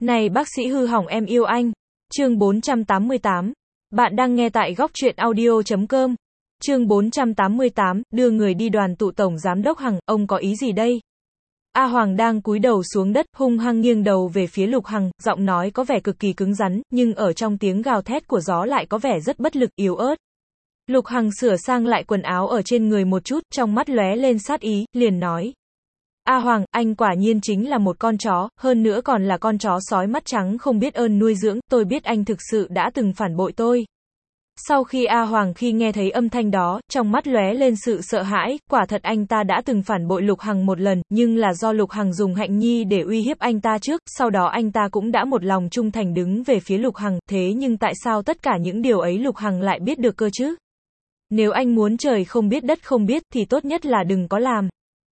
Này bác sĩ hư hỏng em yêu anh. Chương 488. Bạn đang nghe tại góc truyện audio.com. Chương 488, đưa người đi đoàn tụ tổng giám đốc Hằng, ông có ý gì đây? A Hoàng đang cúi đầu xuống đất, hung hăng nghiêng đầu về phía Lục Hằng, giọng nói có vẻ cực kỳ cứng rắn, nhưng ở trong tiếng gào thét của gió lại có vẻ rất bất lực, yếu ớt. Lục Hằng sửa sang lại quần áo ở trên người một chút, trong mắt lóe lên sát ý, liền nói. A Hoàng, anh quả nhiên chính là một con chó, hơn nữa còn là con chó sói mắt trắng không biết ơn nuôi dưỡng, tôi biết anh thực sự đã từng phản bội tôi. Sau khi A Hoàng khi nghe thấy âm thanh đó, trong mắt lóe lên sự sợ hãi, quả thật anh ta đã từng phản bội Lục Hằng một lần, nhưng là do Lục Hằng dùng Hạnh Nhi để uy hiếp anh ta trước, sau đó anh ta cũng đã một lòng trung thành đứng về phía Lục Hằng, thế nhưng tại sao tất cả những điều ấy Lục Hằng lại biết được cơ chứ? Nếu anh muốn trời không biết đất không biết thì tốt nhất là đừng có làm.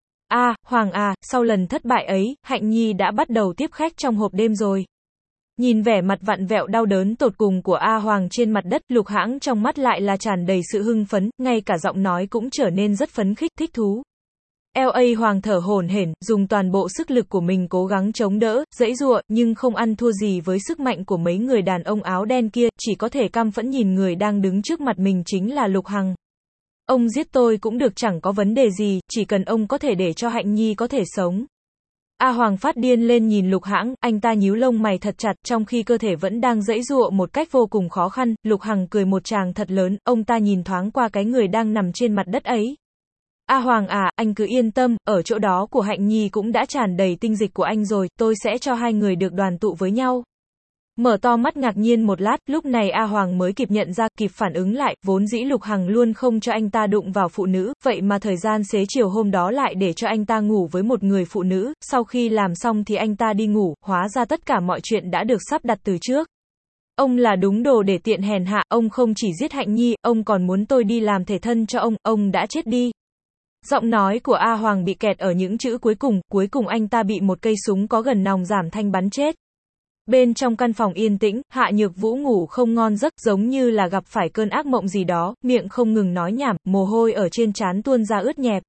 Hoàng à, sau lần thất bại ấy, Hạnh Nhi đã bắt đầu tiếp khách trong hộp đêm rồi. Nhìn vẻ mặt vặn vẹo đau đớn tột cùng của A Hoàng trên mặt đất, Lục Hãng trong mắt lại là tràn đầy sự hưng phấn, ngay cả giọng nói cũng trở nên rất phấn khích, thích thú. LA Hoàng thở hổn hển, dùng toàn bộ sức lực của mình cố gắng chống đỡ, giãy giụa, nhưng không ăn thua gì với sức mạnh của mấy người đàn ông áo đen kia, chỉ có thể căm phẫn nhìn người đang đứng trước mặt mình chính là Lục Hằng. Ông giết tôi cũng được, chẳng có vấn đề gì, chỉ cần ông có thể để cho Hạnh Nhi có thể sống. A Hoàng phát điên lên nhìn Lục Hãng, anh ta nhíu lông mày thật chặt, trong khi cơ thể vẫn đang giãy giụa một cách vô cùng khó khăn. Lục Hằng cười một tràng thật lớn, ông ta nhìn thoáng qua cái người đang nằm trên mặt đất ấy. A Hoàng à, anh cứ yên tâm, ở chỗ đó của Hạnh Nhi cũng đã tràn đầy tinh dịch của anh rồi, tôi sẽ cho hai người được đoàn tụ với nhau. Mở to mắt ngạc nhiên một lát, lúc này A Hoàng mới kịp nhận ra, kịp phản ứng lại, vốn dĩ Lục Hằng luôn không cho anh ta đụng vào phụ nữ, vậy mà thời gian xế chiều hôm đó lại để cho anh ta ngủ với một người phụ nữ, sau khi làm xong thì anh ta đi ngủ, hóa ra tất cả mọi chuyện đã được sắp đặt từ trước. Ông là đúng đồ để tiện hèn hạ, ông không chỉ giết Hạnh Nhi, ông còn muốn tôi đi làm thể thân cho ông đã chết đi. Giọng nói của A Hoàng bị kẹt ở những chữ cuối cùng anh ta bị một cây súng có gần nòng giảm thanh bắn chết. Bên trong căn phòng yên tĩnh, Hạ Nhược Vũ ngủ không ngon giấc, giống như là gặp phải cơn ác mộng gì đó, miệng không ngừng nói nhảm, mồ hôi ở trên trán tuôn ra ướt nhẹp.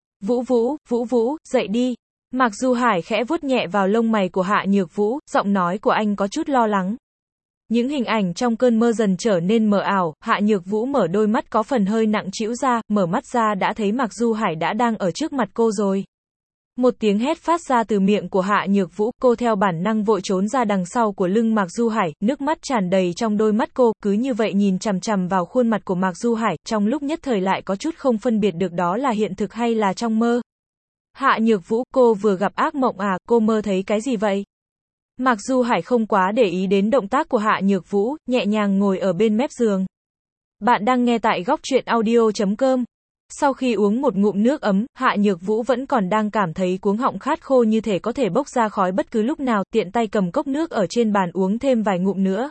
Vũ, dậy đi. Mạc Du Hải khẽ vuốt nhẹ vào lông mày của Hạ Nhược Vũ, giọng nói của anh có chút lo lắng. Những hình ảnh trong cơn mơ dần trở nên mờ ảo, Hạ Nhược Vũ mở đôi mắt có phần hơi nặng trĩu ra, mở mắt ra đã thấy Mạc Du Hải đã đang ở trước mặt cô rồi. Một tiếng hét phát ra từ miệng của Hạ Nhược Vũ, cô theo bản năng vội trốn ra đằng sau của lưng Mạc Du Hải, nước mắt tràn đầy trong đôi mắt cô, cứ như vậy nhìn chằm chằm vào khuôn mặt của Mạc Du Hải, trong lúc nhất thời lại có chút không phân biệt được đó là hiện thực hay là trong mơ. Hạ Nhược Vũ, cô vừa gặp ác mộng à, cô mơ thấy cái gì vậy? Mạc Du Hải không quá để ý đến động tác của Hạ Nhược Vũ, nhẹ nhàng ngồi ở bên mép giường. Bạn đang nghe tại góc truyện audio.com. Sau khi uống một ngụm nước ấm, Hạ Nhược Vũ vẫn còn đang cảm thấy cuống họng khát khô như thể có thể bốc ra khói bất cứ lúc nào, tiện tay cầm cốc nước ở trên bàn uống thêm vài ngụm nữa.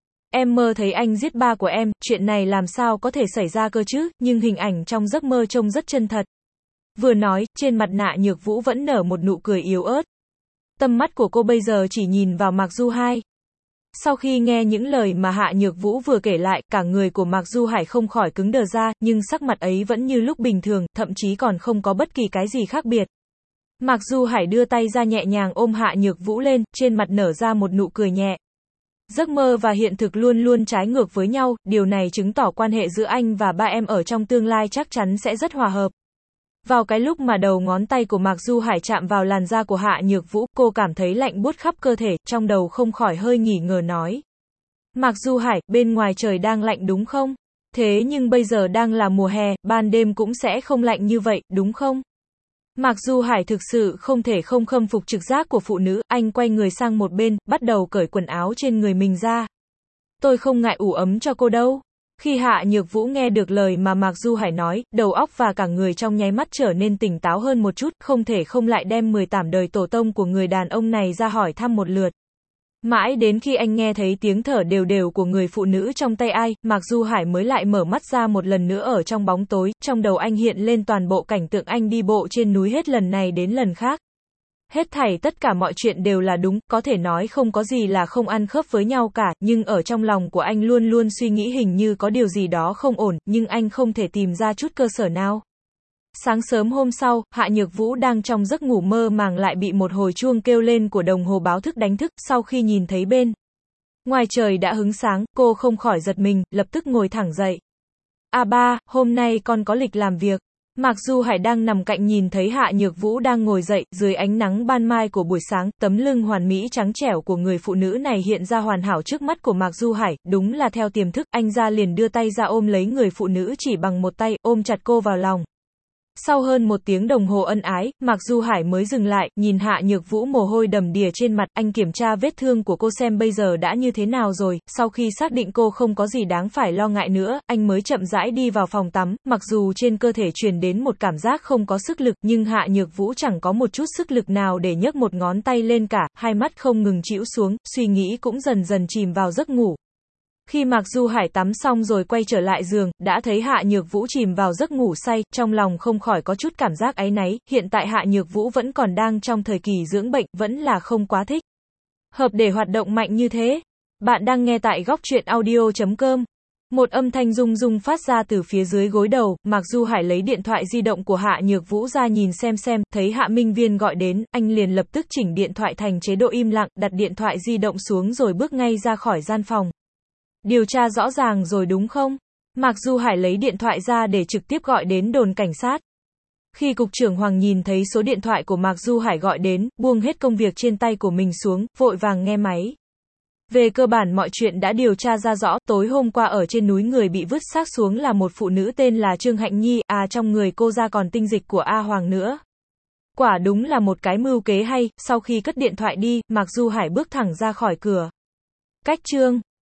Em mơ thấy anh giết ba của em, chuyện này làm sao có thể xảy ra cơ chứ, nhưng hình ảnh trong giấc mơ trông rất chân thật. Vừa nói, trên mặt Hạ Nhược Vũ vẫn nở một nụ cười yếu ớt. Tầm mắt của cô bây giờ chỉ nhìn vào Mạc Du Hải. Sau khi nghe những lời mà Hạ Nhược Vũ vừa kể lại, cả người của Mạc Du Hải không khỏi cứng đờ ra, nhưng sắc mặt ấy vẫn như lúc bình thường, thậm chí còn không có bất kỳ cái gì khác biệt. Mạc Du Hải đưa tay ra nhẹ nhàng ôm Hạ Nhược Vũ lên, trên mặt nở ra một nụ cười nhẹ. Giấc mơ và hiện thực luôn luôn trái ngược với nhau, điều này chứng tỏ quan hệ giữa anh và ba em ở trong tương lai chắc chắn sẽ rất hòa hợp. Vào cái lúc mà đầu ngón tay của Mạc Du Hải chạm vào làn da của Hạ Nhược Vũ, cô cảm thấy lạnh buốt khắp cơ thể, trong đầu không khỏi hơi nghỉ ngờ nói. Mạc Du Hải, bên ngoài trời đang lạnh đúng không? Thế nhưng bây giờ đang là mùa hè, ban đêm cũng sẽ không lạnh như vậy, đúng không? Mạc Du Hải thực sự không thể không khâm phục trực giác của phụ nữ, anh quay người sang một bên, bắt đầu cởi quần áo trên người mình ra. Tôi không ngại ủ ấm cho cô đâu. Khi Hạ Nhược Vũ nghe được lời mà Mạc Du Hải nói, đầu óc và cả người trong nháy mắt trở nên tỉnh táo hơn một chút, không thể không lại đem 18 đời tổ tông của người đàn ông này ra hỏi thăm một lượt. Mãi đến khi anh nghe thấy tiếng thở đều đều của người phụ nữ trong tay ai, Mạc Du Hải mới lại mở mắt ra một lần nữa ở trong bóng tối, trong đầu anh hiện lên toàn bộ cảnh tượng anh đi bộ trên núi hết lần này đến lần khác. Hết thảy tất cả mọi chuyện đều là đúng, có thể nói không có gì là không ăn khớp với nhau cả, nhưng ở trong lòng của anh luôn luôn suy nghĩ hình như có điều gì đó không ổn, nhưng anh không thể tìm ra chút cơ sở nào. Sáng sớm hôm sau, Hạ Nhược Vũ đang trong giấc ngủ mơ màng lại bị một hồi chuông kêu lên của đồng hồ báo thức đánh thức, sau khi nhìn thấy bên ngoài trời đã hứng sáng, cô không khỏi giật mình, lập tức ngồi thẳng dậy. Ba, hôm nay con có lịch làm việc. Mạc Du Hải đang nằm cạnh nhìn thấy Hạ Nhược Vũ đang ngồi dậy, dưới ánh nắng ban mai của buổi sáng, tấm lưng hoàn mỹ trắng trẻo của người phụ nữ này hiện ra hoàn hảo trước mắt của Mạc Du Hải, đúng là theo tiềm thức, anh ra liền đưa tay ra ôm lấy người phụ nữ chỉ bằng một tay, ôm chặt cô vào lòng. Sau hơn một tiếng đồng hồ ân ái, Mạc Du Hải mới dừng lại, nhìn Hạ Nhược Vũ mồ hôi đầm đìa trên mặt, anh kiểm tra vết thương của cô xem bây giờ đã như thế nào rồi, sau khi xác định cô không có gì đáng phải lo ngại nữa, anh mới chậm rãi đi vào phòng tắm, mặc dù trên cơ thể truyền đến một cảm giác không có sức lực, nhưng Hạ Nhược Vũ chẳng có một chút sức lực nào để nhấc một ngón tay lên cả, hai mắt không ngừng trĩu xuống, suy nghĩ cũng dần dần chìm vào giấc ngủ. Khi Mạc Du Hải tắm xong rồi quay trở lại giường, đã thấy Hạ Nhược Vũ chìm vào giấc ngủ say, trong lòng không khỏi có chút cảm giác áy náy, hiện tại Hạ Nhược Vũ vẫn còn đang trong thời kỳ dưỡng bệnh, vẫn là không quá thích hợp để hoạt động mạnh như thế. Bạn đang nghe tại góc truyện audio.com. Một âm thanh rung rung phát ra từ phía dưới gối đầu, Mạc Du Hải lấy điện thoại di động của Hạ Nhược Vũ ra nhìn xem, thấy Hạ Minh Viên gọi đến, anh liền lập tức chỉnh điện thoại thành chế độ im lặng, đặt điện thoại di động xuống rồi bước ngay ra khỏi gian phòng. Điều tra rõ ràng rồi đúng không? Mạc Du Hải lấy điện thoại ra để trực tiếp gọi đến đồn cảnh sát. Khi cục trưởng Hoàng nhìn thấy số điện thoại của Mạc Du Hải gọi đến, buông hết công việc trên tay của mình xuống, vội vàng nghe máy. Về cơ bản mọi chuyện đã điều tra ra rõ, tối hôm qua ở trên núi người bị vứt xác xuống là một phụ nữ tên là Trương Hạnh Nhi, trong người cô ra còn tinh dịch của A Hoàng nữa. Quả đúng là một cái mưu kế hay, sau khi cất điện thoại đi, Mạc Du Hải bước thẳng ra khỏi cửa. Cách Trương